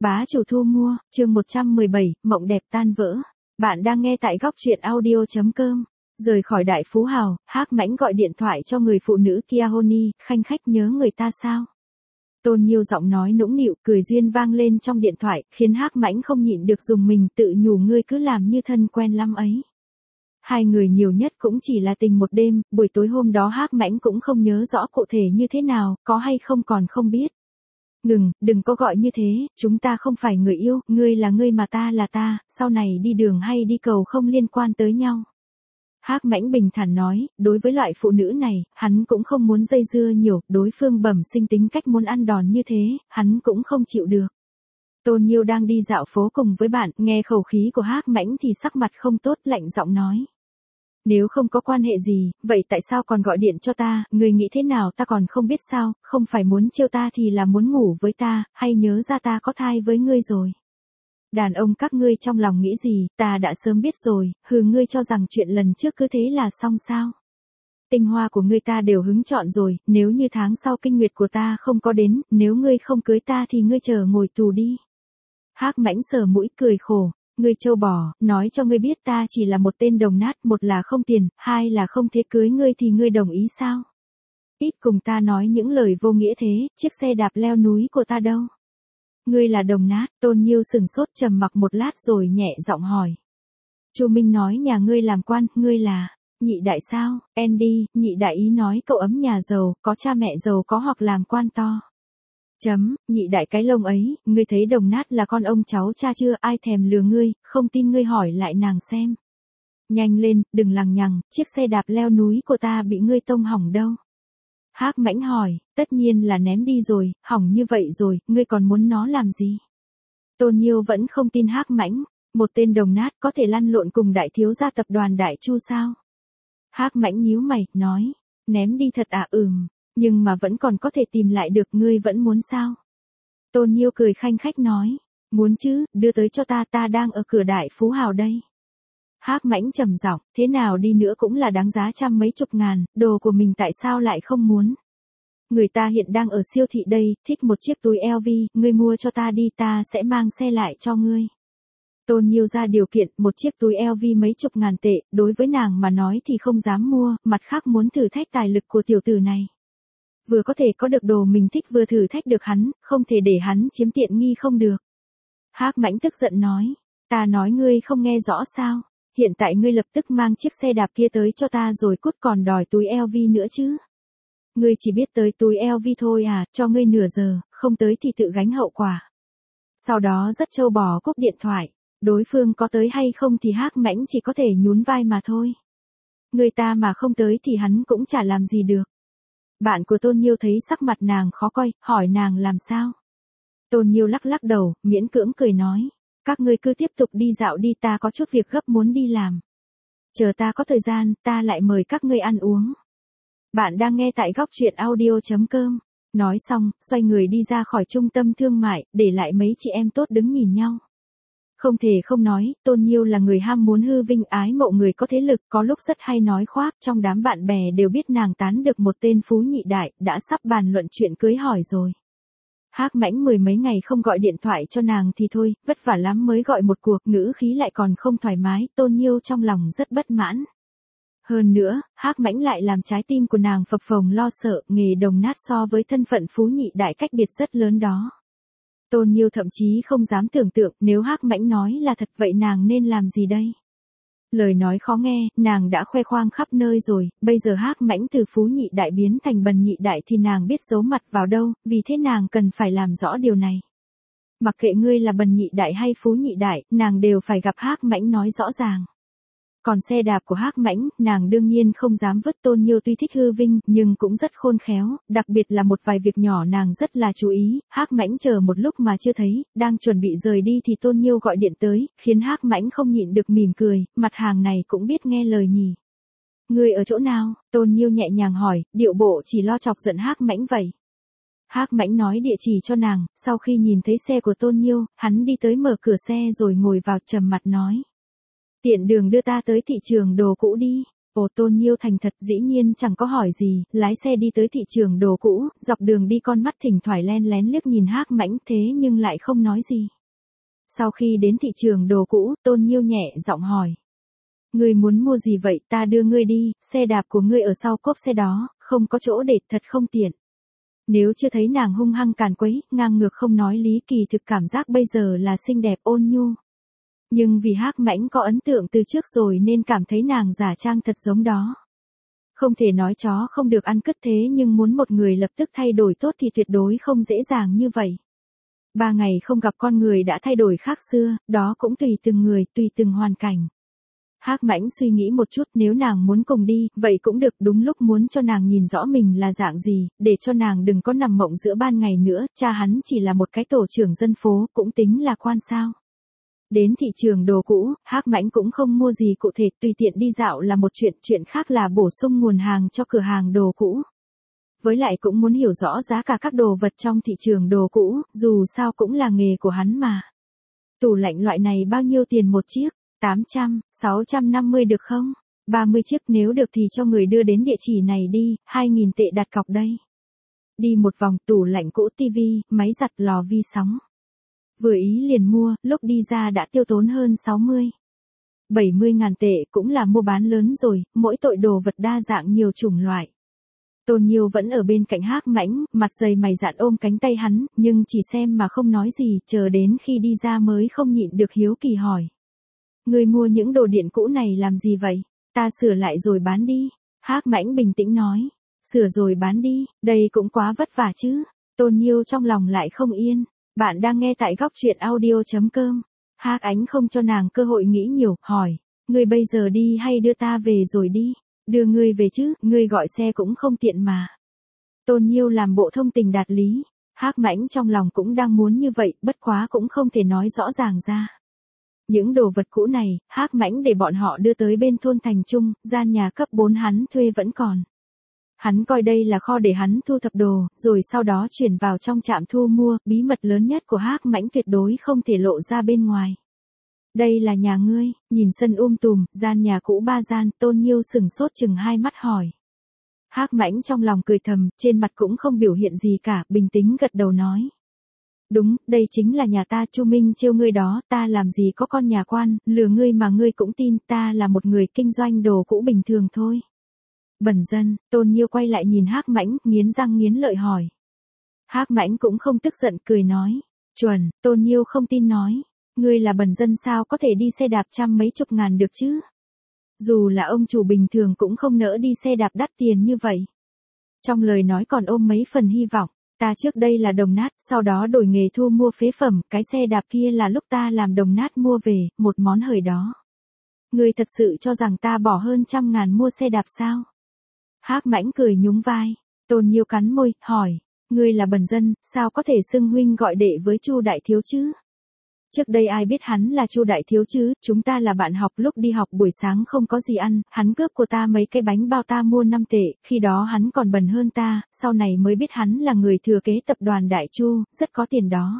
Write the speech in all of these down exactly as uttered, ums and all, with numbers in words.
Bá chủ thu mua, chương một trăm mười bảy, mộng đẹp tan vỡ. Bạn đang nghe tại góc truyện audio.com. Rời khỏi đại phú hào, Hắc Mãnh gọi điện thoại cho người phụ nữ kia Honey, khanh khách nhớ người ta sao? Tôn Nhiêu giọng nói nũng nịu, cười duyên vang lên trong điện thoại, khiến Hắc Mãnh không nhịn được dùng mình tự nhủ ngươi cứ làm như thân quen lắm ấy. Hai người nhiều nhất cũng chỉ là tình một đêm, buổi tối hôm đó Hắc Mãnh cũng không nhớ rõ cụ thể như thế nào, có hay không còn không biết. Ngừng, đừng có gọi như thế, chúng ta không phải người yêu, ngươi là ngươi mà ta là ta, sau này đi đường hay đi cầu không liên quan tới nhau. Hắc Mãnh bình thản nói, đối với loại phụ nữ này, hắn cũng không muốn dây dưa nhiều, đối phương bẩm sinh tính cách muốn ăn đòn như thế, hắn cũng không chịu được. Tôn Nhiêu đang đi dạo phố cùng với bạn, nghe khẩu khí của Hắc Mãnh thì sắc mặt không tốt, lạnh giọng nói. Nếu không có quan hệ gì, vậy tại sao còn gọi điện cho ta, người nghĩ thế nào ta còn không biết sao, không phải muốn trêu ta thì là muốn ngủ với ta, hay nhớ ra ta có thai với ngươi rồi. Đàn ông các ngươi trong lòng nghĩ gì, ta đã sớm biết rồi, hừ ngươi cho rằng chuyện lần trước cứ thế là xong sao. Tinh hoa của ngươi ta đều hứng chọn rồi, nếu như tháng sau kinh nguyệt của ta không có đến, nếu ngươi không cưới ta thì ngươi chờ ngồi tù đi. Hắc Mãnh sờ mũi cười khổ. Ngươi trâu bò, nói cho ngươi biết ta chỉ là một tên đồng nát, một là không tiền, hai là không thể cưới ngươi thì ngươi đồng ý sao? Ít cùng ta nói những lời vô nghĩa thế, chiếc xe đạp leo núi của ta đâu? Ngươi là đồng nát, Tôn Nhiêu sừng sốt trầm mặc một lát rồi nhẹ giọng hỏi. Chu Minh nói nhà ngươi làm quan, ngươi là nhị đại sao? Andy, nhị đại ý nói cậu ấm nhà giàu, có cha mẹ giàu có hoặc làm quan to. Chấm, nhị đại cái lông ấy, ngươi thấy đồng nát là con ông cháu cha chưa, ai thèm lừa ngươi, không tin ngươi hỏi lại nàng xem. Nhanh lên, đừng lằng nhằng, chiếc xe đạp leo núi của ta bị ngươi tông hỏng đâu. Hắc Mãnh hỏi, tất nhiên là ném đi rồi, hỏng như vậy rồi, ngươi còn muốn nó làm gì? Tôn Nhiêu vẫn không tin Hắc Mãnh, một tên đồng nát có thể lăn lộn cùng đại thiếu gia tập đoàn Đại Chu sao? Hắc Mãnh nhíu mày, nói, ném đi thật à ừm. Nhưng mà vẫn còn có thể tìm lại được, ngươi vẫn muốn sao? Tôn Nhiêu cười khanh khách nói, muốn chứ, đưa tới cho ta, ta đang ở cửa đại phú hào đây. Hắc Mãnh trầm giọng, thế nào đi nữa cũng là đáng giá trăm mấy chục ngàn, đồ của mình tại sao lại không muốn? Người ta hiện đang ở siêu thị đây, thích một chiếc túi L V, ngươi mua cho ta đi, ta sẽ mang xe lại cho ngươi. Tôn Nhiêu ra điều kiện, một chiếc túi L V mấy chục ngàn tệ, đối với nàng mà nói thì không dám mua, mặt khác muốn thử thách tài lực của tiểu tử này. Vừa có thể có được đồ mình thích vừa thử thách được hắn, không thể để hắn chiếm tiện nghi không được. Hắc Mãnh tức giận nói, ta nói ngươi không nghe rõ sao, hiện tại ngươi lập tức mang chiếc xe đạp kia tới cho ta rồi cút còn đòi túi L V nữa chứ. Ngươi chỉ biết tới túi L V thôi à, cho ngươi nửa giờ, không tới thì tự gánh hậu quả. Sau đó rất trâu bò cúp điện thoại, đối phương có tới hay không thì Hắc Mãnh chỉ có thể nhún vai mà thôi. Người ta mà không tới thì hắn cũng chả làm gì được. Bạn của Tôn Nhiêu thấy sắc mặt nàng khó coi, hỏi nàng làm sao. Tôn Nhiêu lắc lắc đầu, miễn cưỡng cười nói, các ngươi cứ tiếp tục đi dạo đi, ta có chút việc gấp muốn đi làm. Chờ ta có thời gian, ta lại mời các ngươi ăn uống. Bạn đang nghe tại góc truyện audio.com. Nói xong, xoay người đi ra khỏi trung tâm thương mại, để lại mấy chị em tốt đứng nhìn nhau. Không thể không nói, Tôn Nhiêu là người ham muốn hư vinh ái mộ người có thế lực, có lúc rất hay nói khoác, trong đám bạn bè đều biết nàng tán được một tên phú nhị đại, đã sắp bàn luận chuyện cưới hỏi rồi. Hắc Mãnh mười mấy ngày không gọi điện thoại cho nàng thì thôi, vất vả lắm mới gọi một cuộc, ngữ khí lại còn không thoải mái, Tôn Nhiêu trong lòng rất bất mãn. Hơn nữa, Hắc Mãnh lại làm trái tim của nàng phập phồng lo sợ, nghề đồng nát so với thân phận phú nhị đại cách biệt rất lớn đó. Tôn Nhiêu thậm chí không dám tưởng tượng, nếu Hắc Mãnh nói là thật vậy nàng nên làm gì đây? Lời nói khó nghe, nàng đã khoe khoang khắp nơi rồi, bây giờ Hắc Mãnh từ phú nhị đại biến thành bần nhị đại thì nàng biết giấu mặt vào đâu, vì thế nàng cần phải làm rõ điều này. Mặc kệ ngươi là bần nhị đại hay phú nhị đại, nàng đều phải gặp Hắc Mãnh nói rõ ràng. Còn xe đạp của Hắc Mãnh, nàng đương nhiên không dám vứt. Tôn Nhiêu tuy thích hư vinh, nhưng cũng rất khôn khéo, đặc biệt là một vài việc nhỏ nàng rất là chú ý. Hắc Mãnh chờ một lúc mà chưa thấy, đang chuẩn bị rời đi thì Tôn Nhiêu gọi điện tới, khiến Hắc Mãnh không nhịn được mỉm cười, mặt hàng này cũng biết nghe lời nhỉ. Ngươi ở chỗ nào? Tôn Nhiêu nhẹ nhàng hỏi, điệu bộ chỉ lo chọc giận Hắc Mãnh vậy. Hắc Mãnh nói địa chỉ cho nàng, sau khi nhìn thấy xe của Tôn Nhiêu, hắn đi tới mở cửa xe rồi ngồi vào trầm mặt nói. Tiện đường đưa ta tới thị trường đồ cũ đi. Ồ, Tôn Nhiêu thành thật dĩ nhiên chẳng có hỏi gì, lái xe đi tới thị trường đồ cũ, dọc đường đi con mắt thỉnh thoảng len lén liếc nhìn Hắc Mãnh thế nhưng lại không nói gì. Sau khi đến thị trường đồ cũ, Tôn Nhiêu nhẹ giọng hỏi. Ngươi muốn mua gì vậy, ta đưa ngươi đi, xe đạp của ngươi ở sau cốp xe đó, không có chỗ để, thật không tiện. Nếu chưa thấy nàng hung hăng càn quấy, ngang ngược không nói lý, kỳ thực cảm giác bây giờ là xinh đẹp ôn nhu. Nhưng vì Hắc Mãnh có ấn tượng từ trước rồi nên cảm thấy nàng giả trang thật giống đó. Không thể nói chó không được ăn cứt thế nhưng muốn một người lập tức thay đổi tốt thì tuyệt đối không dễ dàng như vậy. Ba ngày không gặp con người đã thay đổi khác xưa, đó cũng tùy từng người, tùy từng hoàn cảnh. Hắc Mãnh suy nghĩ một chút, nếu nàng muốn cùng đi, vậy cũng được, đúng lúc muốn cho nàng nhìn rõ mình là dạng gì, để cho nàng đừng có nằm mộng giữa ban ngày nữa, cha hắn chỉ là một cái tổ trưởng dân phố, cũng tính là quan sao. Đến thị trường đồ cũ, Hắc Mãnh cũng không mua gì cụ thể, tùy tiện đi dạo là một chuyện, chuyện khác là bổ sung nguồn hàng cho cửa hàng đồ cũ. Với lại cũng muốn hiểu rõ giá cả các đồ vật trong thị trường đồ cũ, dù sao cũng là nghề của hắn mà. Tủ lạnh loại này bao nhiêu tiền một chiếc? tám trăm, sáu trăm năm mươi được không? ba mươi chiếc, nếu được thì cho người đưa đến địa chỉ này đi, hai nghìn tệ đặt cọc đây. Đi một vòng, tủ lạnh cũ, tivi, máy giặt, lò vi sóng. Vừa ý liền mua, lúc đi ra đã tiêu tốn hơn sáu mươi, bảy mươi ngàn tệ, cũng là mua bán lớn rồi, mỗi tội đồ vật đa dạng nhiều chủng loại. Tôn Nhiêu vẫn ở bên cạnh Hắc Mãnh, mặt dày mày dạn ôm cánh tay hắn, nhưng chỉ xem mà không nói gì, chờ đến khi đi ra mới không nhịn được hiếu kỳ hỏi. Ngươi mua những đồ điện cũ này làm gì vậy? Ta sửa lại rồi bán đi. Hắc Mãnh bình tĩnh nói. Sửa rồi bán đi, đây cũng quá vất vả chứ. Tôn Nhiêu trong lòng lại không yên. Bạn đang nghe tại góc truyện audio chấm com. Hắc Ánh không cho nàng cơ hội nghĩ nhiều, hỏi. Ngươi bây giờ đi hay đưa ta về rồi đi? Đưa ngươi về chứ, ngươi gọi xe cũng không tiện mà. Tôn Nhiêu làm bộ thông tình đạt lý. Hắc Mãnh trong lòng cũng đang muốn như vậy, bất quá cũng không thể nói rõ ràng ra. Những đồ vật cũ này, Hắc Mãnh để bọn họ đưa tới bên thôn Thành Trung, gian nhà cấp bốn hắn thuê vẫn còn. Hắn coi đây là kho để hắn thu thập đồ, rồi sau đó chuyển vào trong trạm thu mua, bí mật lớn nhất của Hắc Mãnh tuyệt đối không thể lộ ra bên ngoài. Đây là nhà ngươi, nhìn sân um tùm, gian nhà cũ ba gian, Tôn Nhiêu sừng sốt chừng hai mắt hỏi. Hắc Mãnh trong lòng cười thầm, trên mặt cũng không biểu hiện gì cả, bình tĩnh gật đầu nói. Đúng, đây chính là nhà ta, Chu Minh trêu ngươi đó, ta làm gì có con nhà quan, lừa ngươi mà ngươi cũng tin, ta là một người kinh doanh đồ cũ bình thường thôi. Bẩn dân, Tôn Nhiêu quay lại nhìn Hắc Mãnh, nghiến răng nghiến lợi hỏi. Hắc Mãnh cũng không tức giận, cười nói. Chuẩn, Tôn Nhiêu không tin nói. Ngươi là bẩn dân sao có thể đi xe đạp trăm mấy chục ngàn được chứ? Dù là ông chủ bình thường cũng không nỡ đi xe đạp đắt tiền như vậy. Trong lời nói còn ôm mấy phần hy vọng. Ta trước đây là đồng nát, sau đó đổi nghề thu mua phế phẩm, cái xe đạp kia là lúc ta làm đồng nát mua về, một món hời đó. Ngươi thật sự cho rằng ta bỏ hơn trăm ngàn mua xe đạp sao? Hắc Mãnh cười nhún vai. Tôn Nhiêu cắn môi, hỏi. Ngươi là bần dân, sao có thể xưng huynh gọi đệ với Chu đại thiếu chứ? Trước đây ai biết hắn là Chu đại thiếu chứ, chúng ta là bạn học, lúc đi học buổi sáng không có gì ăn, hắn cướp của ta mấy cái bánh bao ta mua năm tệ, khi đó hắn còn bần hơn ta, sau này mới biết hắn là người thừa kế tập đoàn Đại Chu, rất có tiền đó.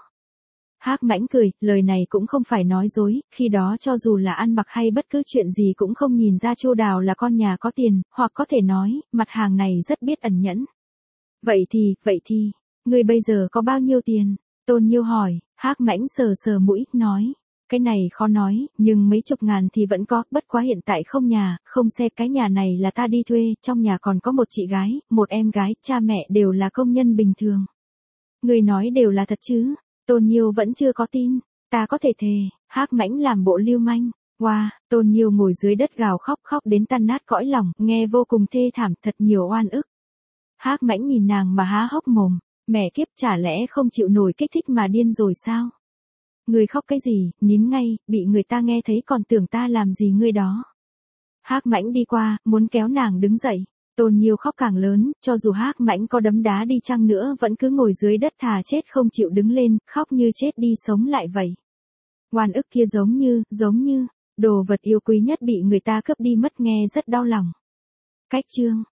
Hắc Mãnh cười, lời này cũng không phải nói dối, khi đó cho dù là ăn mặc hay bất cứ chuyện gì cũng không nhìn ra Chu Đào là con nhà có tiền, hoặc có thể nói, mặt hàng này rất biết ẩn nhẫn. Vậy thì, vậy thì, ngươi bây giờ có bao nhiêu tiền? Tôn Nhiêu hỏi. Hắc Mãnh sờ sờ mũi, nói. Cái này khó nói, nhưng mấy chục ngàn thì vẫn có, bất quá hiện tại không nhà, không xe, cái nhà này là ta đi thuê, trong nhà còn có một chị gái, một em gái, cha mẹ đều là công nhân bình thường. Người nói đều là thật chứ? Tôn Nhiêu vẫn chưa có tin. Ta có thể thề. Hắc Mãnh làm bộ lưu manh. Wow, Tôn Nhiêu ngồi dưới đất gào khóc, khóc đến tan nát cõi lòng, nghe vô cùng thê thảm, thật nhiều oan ức. Hắc Mãnh nhìn nàng mà há hốc mồm. Mẹ kiếp, chả lẽ không chịu nổi kích thích mà điên rồi sao? Ngươi khóc cái gì, nín ngay, bị người ta nghe thấy còn tưởng ta làm gì ngươi đó. Hắc Mãnh đi qua, muốn kéo nàng đứng dậy. Tôn Nhiêu khóc càng lớn, cho dù Hắc Mãnh có đấm đá đi chăng nữa vẫn cứ ngồi dưới đất thà chết không chịu đứng lên, khóc như chết đi sống lại vậy. Oan ức kia giống như, giống như, đồ vật yêu quý nhất bị người ta cướp đi mất, nghe rất đau lòng. Cách chương